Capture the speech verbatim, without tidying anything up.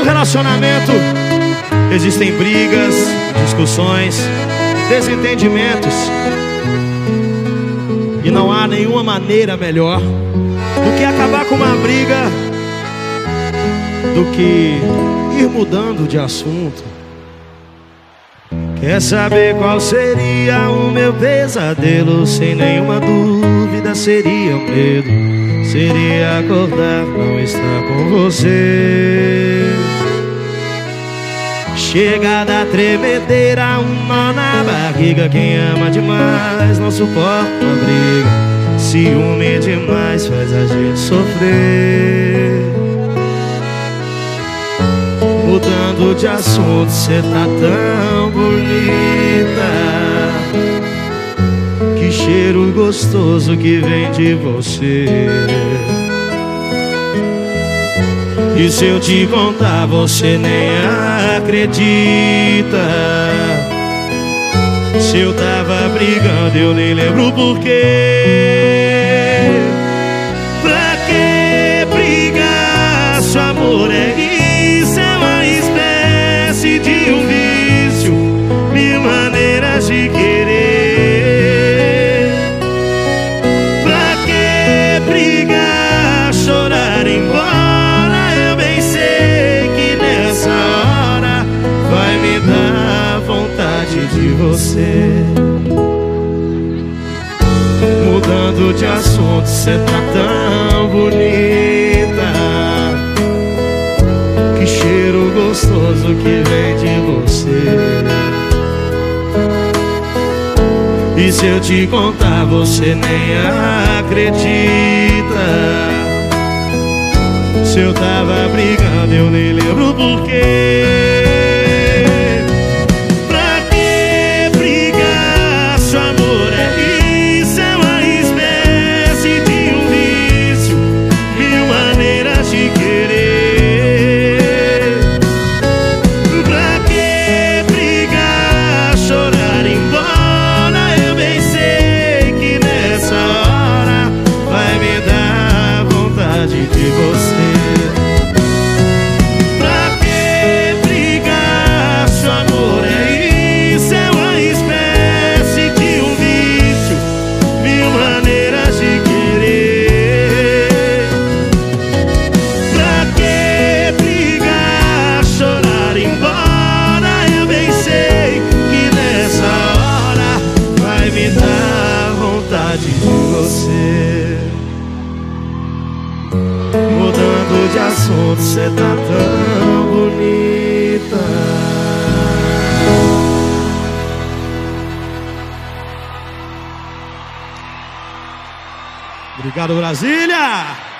relacionamento existem brigas, discussões, desentendimentos, e não há nenhuma maneira melhor do que acabar com uma briga, do que ir mudando de assunto. Quer saber qual seria o meu pesadelo? Sem nenhuma dúvida seria o medo. Seria acordar, não estar com você. Chega da tremedeira, um nó na barriga. Quem ama demais não suporta uma briga. Ciúme demais faz a gente sofrer. Mudando de assunto, cê tá tão bonita. Que cheiro gostoso que vem de você. E se eu te contar, você nem acredita. Se eu tava brigando, eu nem lembro porquê. Pra que brigar? Se o amor é isso, é uma espécie de um vício, mil maneiras de querer. Pra que brigar? Chorar embora? Eu bem sei que nessa hora vai me dar vontade de você. Mudando de assunto, cê tá tão bonita. Que cheiro gostoso que vem de você. E se eu te contar, você nem acredita. Se eu tava brigando, eu nem lembro porquê. Pra que brigar? Se o amor é isso, é uma espécie de um vício, mil maneiras de querer. Pra que brigar? Chorar embora? Eu bem sei que nessa hora vai me dar vontade de você. De você. Mudando de assunto, cê tá tão bonita. Obrigado, Brasília!